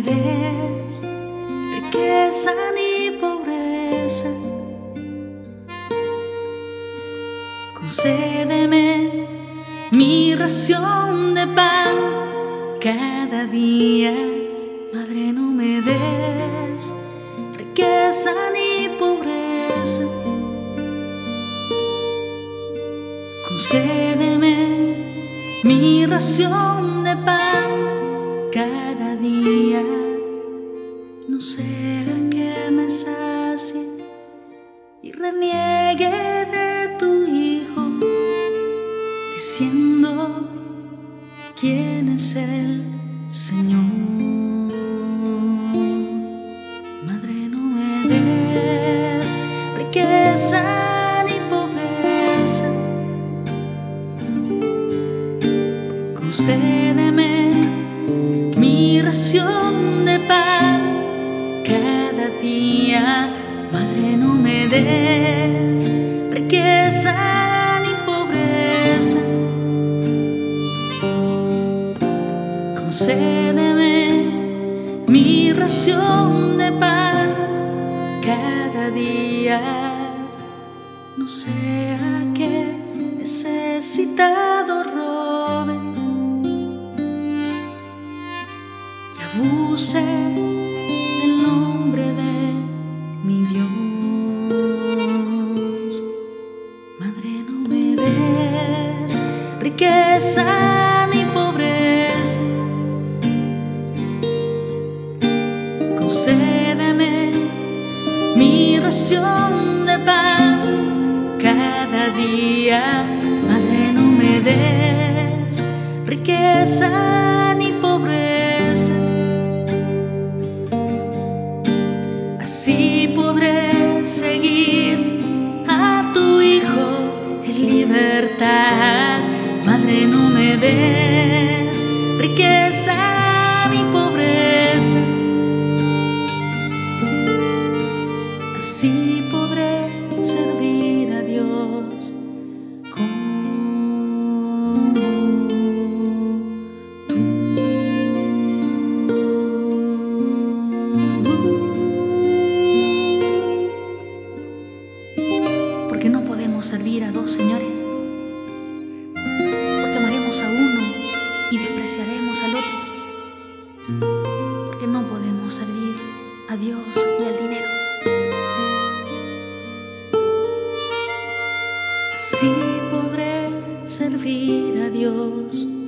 des riqueza ni pobreza. Concédeme mi ración de pan cada día. Madre, no me des riqueza ni pobreza. Concédeme mi ración de pan cada día. No sea que me sacie y reniegue de tu Hijo, diciendo quién es el Señor. Madre, no me des riqueza ni pobreza. Concédeme mi ración de pan cada día. Madre, no me des riqueza ni pobreza. Concédeme mi ración de pan cada día. No sea que necesitado robe y abuse del nombre de mi Dios. Madre, no me des riqueza ni pobreza. Concédeme mi ración de pan cada día. Madre, no me des riqueza ni pobreza. Así podré seguir a tu Hijo en libertad. Madre, no me des riqueza ni pobreza. Así podré servir a Dios como tú. Porque no podemos servir a dos señores, porque amaremos a uno y despreciaremos al otro, porque no podemos servir a Dios y al dinero. Así podré servir a Dios